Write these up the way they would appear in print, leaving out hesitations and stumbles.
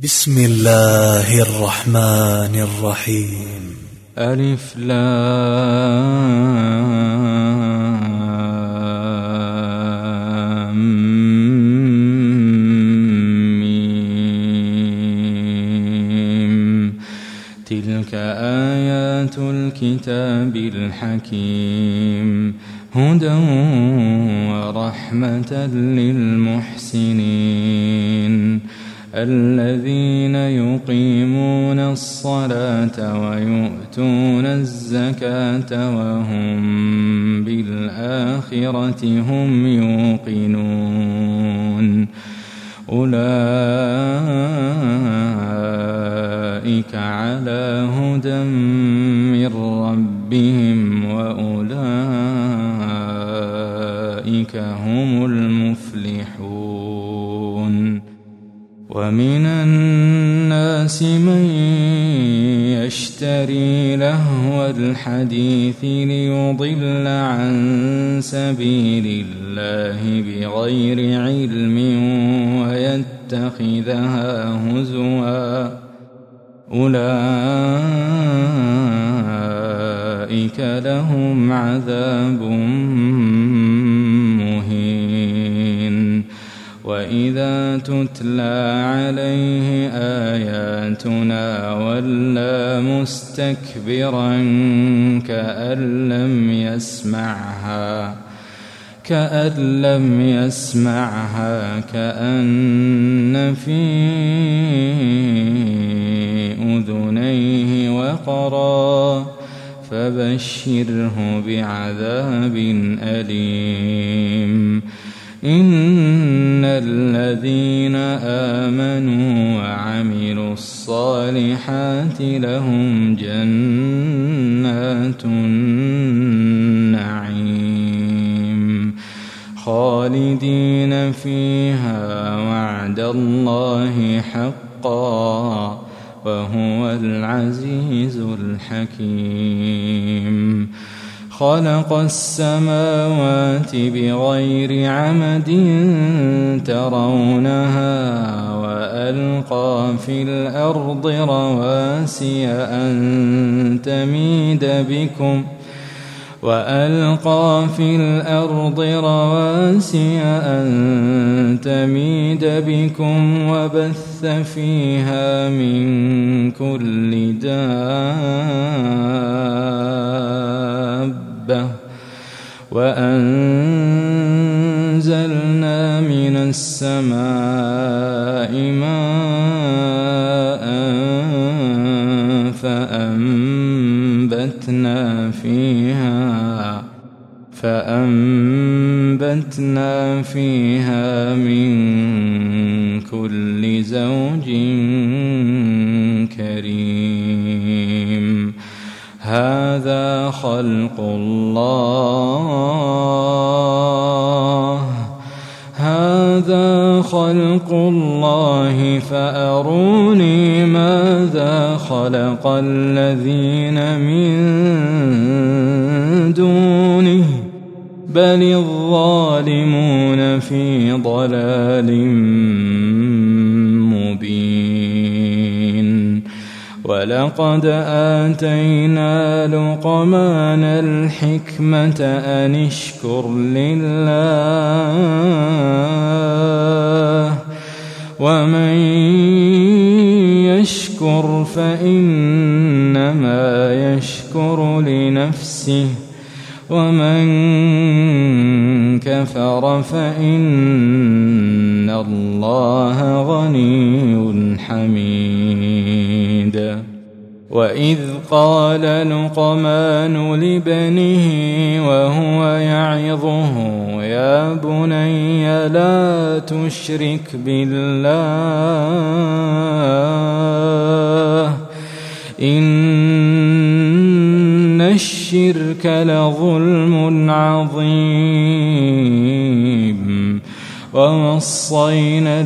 بسم الله الرحمن الرحيم. ألف لام ميم. تلك آيات الكتاب الحكيم، هدى ورحمة للمحسنين الذين يقيمون الصلاة ويؤتون الزكاة وهم بالآخرة هم يوقنون. أولئك على هدى من ربهم وأولئك هم المفلحون. ومن الناس من يشتري لهو الحديث ليضل عن سبيل الله بغير علم ويتخذها هزوا، أولئك لهم عذاب مهين. وإذا تتلى عليه آياتنا ولى مستكبرا كأن لم يسمعها كأن في أذنيه وقرا، فبشره بعذاب أليم. إن الذين آمنوا وعملوا الصالحات لهم جنات النعيم خالدين فيها، وعد الله حقا وهو العزيز الحكيم. خلق السماوات بغير عمد ترونها، وألقى في الأرض رواسي أن تميد بكم وبث فيها من كل دابة، وأنزلنا من السماء ماء فأنبتنا فيها من كل زوج كريم. هذا خلق الله فأروني ماذا خلق الذين من دونه، بل الظالمون في ضلال مبين. ولقد آتينا لقمان الحكمة أن اشكر لله، ومن يشكر فإنما يشكر لنفسه، ومن كفر فإن الله غني حميد. وإذ قال لقمان لابنه وهو يعظه يا بني لا تشرك بالله إن الشرك لظلم عظيم. ووصينا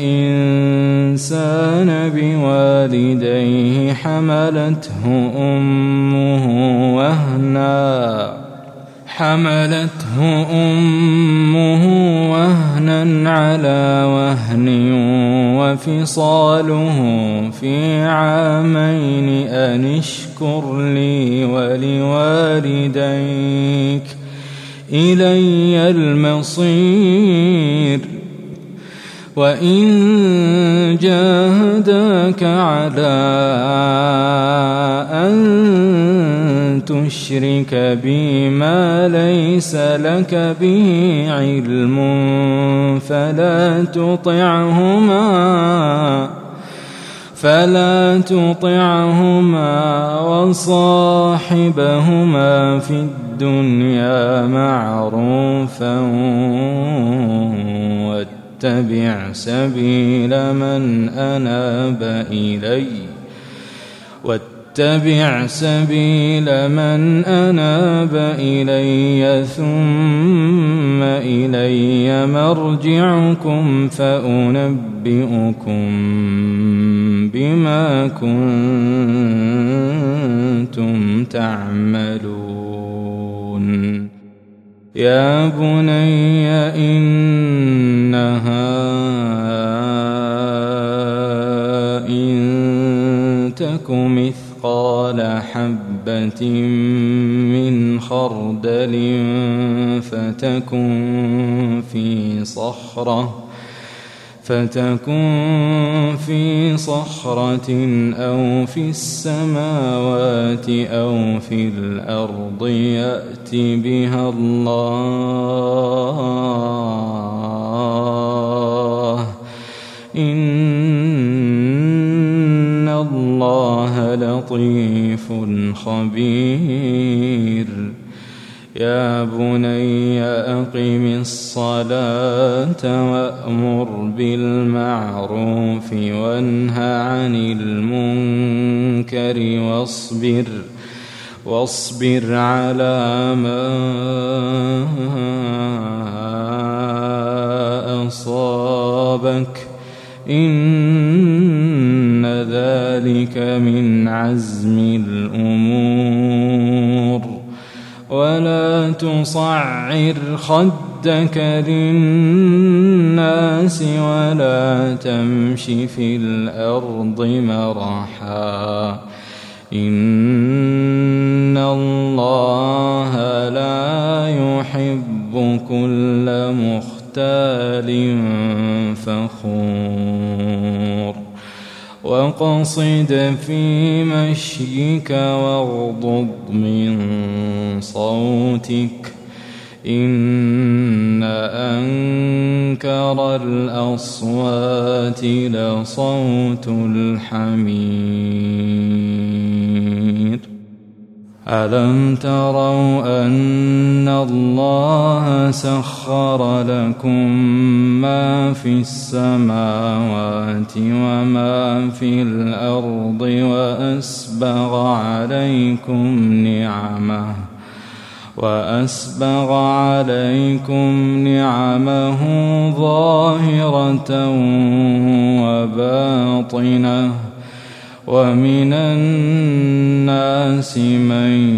الإنسان بوالديه حملته أمه حملته أمه وهنا على وهن وفصاله في عامين أن اشكر لي ولوالديك إلي المصير وإن جاهداك على أن تشرك بي ما ليس لك به علم فلا تطعهما وصاحبهما في الدنيا معروفا واتبع سبيل من أناب إلي ثم إلي مرجعكم فأنبئكم بما كنتم تعملون يا بني إنها إن تك مثقال حبة من خردل فتكن في صخرة أو في السماوات أو في الأرض يأت بها الله إن الله لطيف خبير يا بني أقم الصلاة وأمر بالمعروف وانه عن المنكر واصبر على ما أصابك إن ذلك من عزم الأمور ولا تصعر خدك للناس ولا تمش في الأرض مرحا إن الله لا يحب كل مختال فخور وقصد في مشيك واغضض من صوتك إن أنكر الأصوات لصوت الحمير ألم تروا أن الله سخر لكم ما في السماوات وما في الأرض وأسبغ عليكم نعمه ظاهرة وباطنة ومن الناس من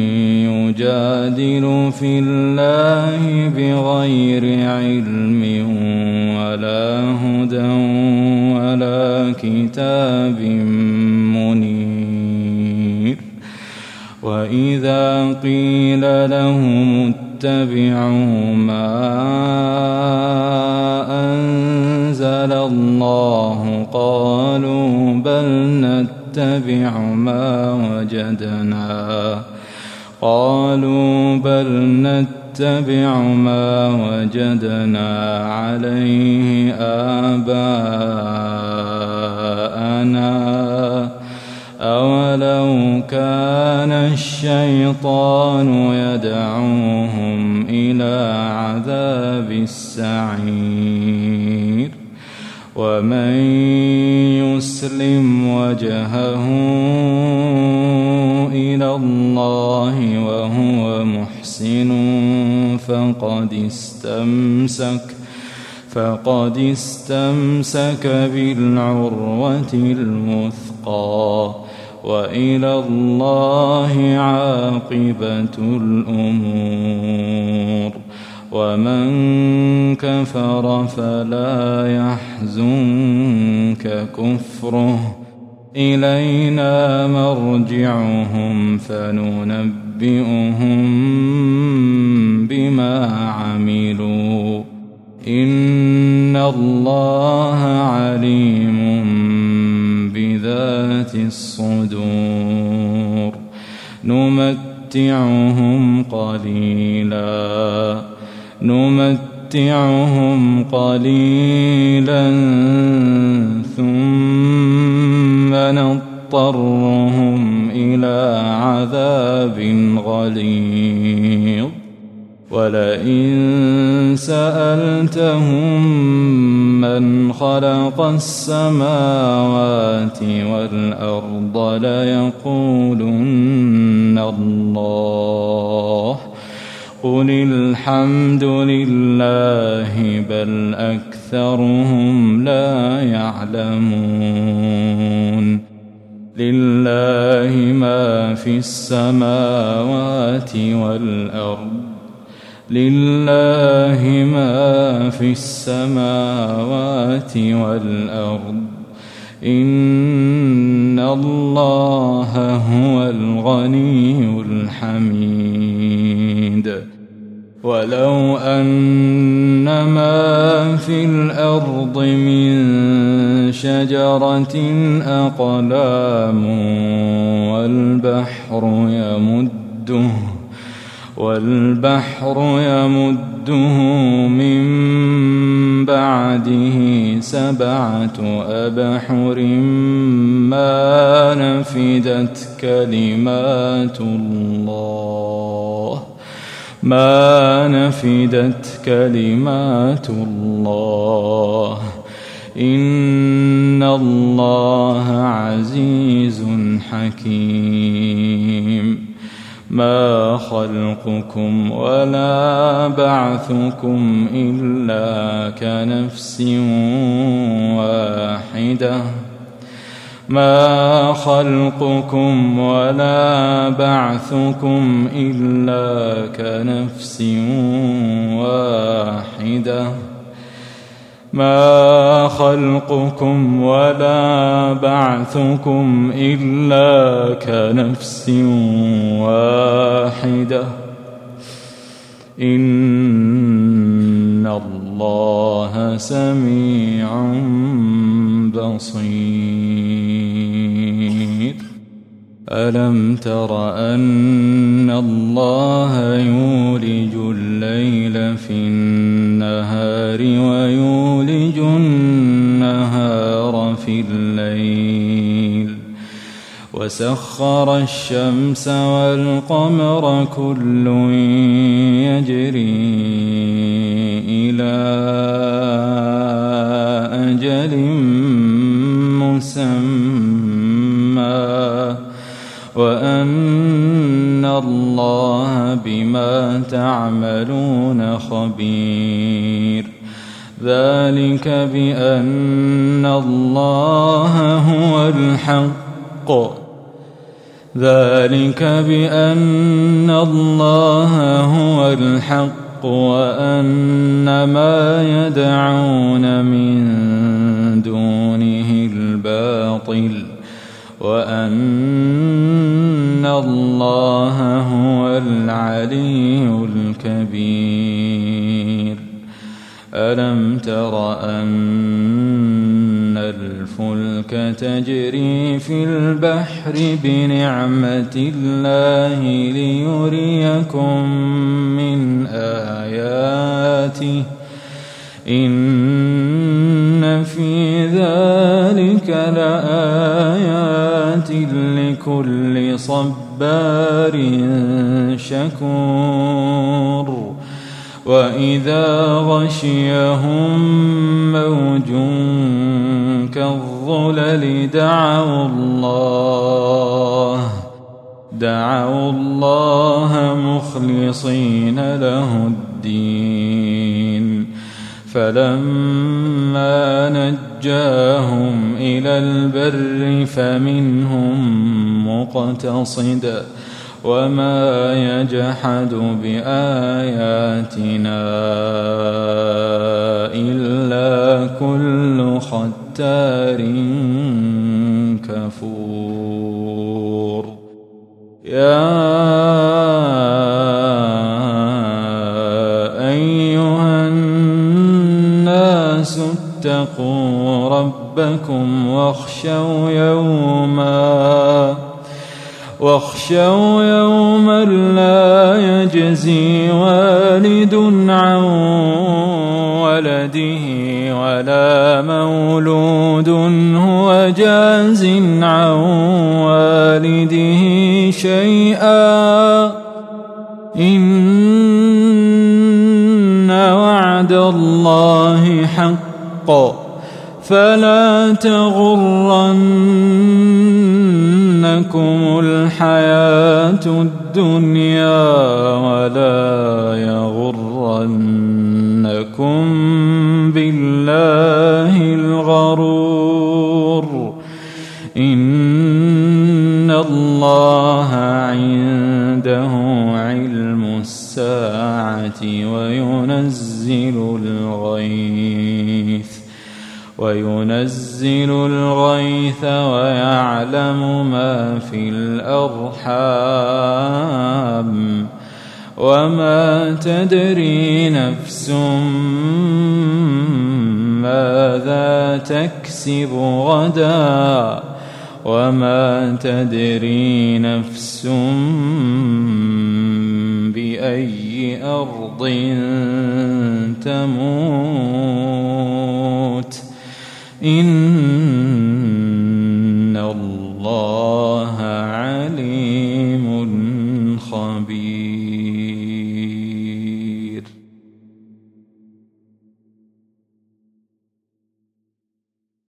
يجادل في الله بغير علم ولا هدى ولا كتاب منير وإذا قيل لهم اتبعوا ما أنزل الله قالوا بل نتبع ما وجدنا عليه آباءنا أولو كان الشيطان يدعوهم إلى عذاب السعير ومن يسلم وجهه إلى الله وهو محسن فقد استمسك بالعروة الوثقى وإلى الله عاقبة الأمور. ومن كفر فلا يحزنك كفره، إلينا مرجعهم فننبئهم بما عملوا، إن الله عليم بذات الصدور. نمتعهم قليلا ثم نضطرهم إلى عذاب غليظ. ولئن سألتهم من خلق السماوات والأرض ليقولن الله، قل الحمد لله بل أكثرهم لا يعلمون. لله ما في السماوات والأرض، لله ما في السماوات والأرض، إن الله هو الغني الحميد. ولو أن ما في الأرض من شجرة أقلام والبحر يمده من بعده 7 أبحر ما نفدت كلمات الله، إن الله عزيز حكيم. ما خلقكم ولا بعثكم إلا كنفس واحدة، ما خلقكم ولا بعثكم إلا كنفس واحدة، ما خلقكم ولا بعثكم إلا كنفس واحدة، إن الله سميع بصير. ألم تر أن الله يولج الليل في النهار ويولج النهار في الليل، وسخر الشمس والقمر كل يجري إلى أجل مسمى، وأن الله بما تعملون خبير. ذلك بأن الله هو الحق، وأن ما يدعون من دونه الباطل، وأن الله هو العلي الكبير. ألم تر أن الفلك تجري في البحر بنعمة الله ليريكم من آياته، إن في ذلك لآيات لكل صبار شكور. وإذا غشيهم موج كالظلل دعوا الله مخلصين له الدين، فلما نجاهم إلى البر فمنهم مقتصد وما يجحد بآياتنا إلا كل ختار كفور يا أيها الناس اتقوا ربكم واخشوا يوما لا يجزي والد عن ولده ولا مولود هو جاز عن والده شيئا إن وعد الله حق فلا تغرنكم الحياة الدنيا ولا يغرنكم بالله الغرور إن الله عنده علم الساعة وينزل الغيث ويعلم ما في الأرحام وما تدري نفس ماذا تكسب غدا وما تدري نفس بأي أرض تموت إن الله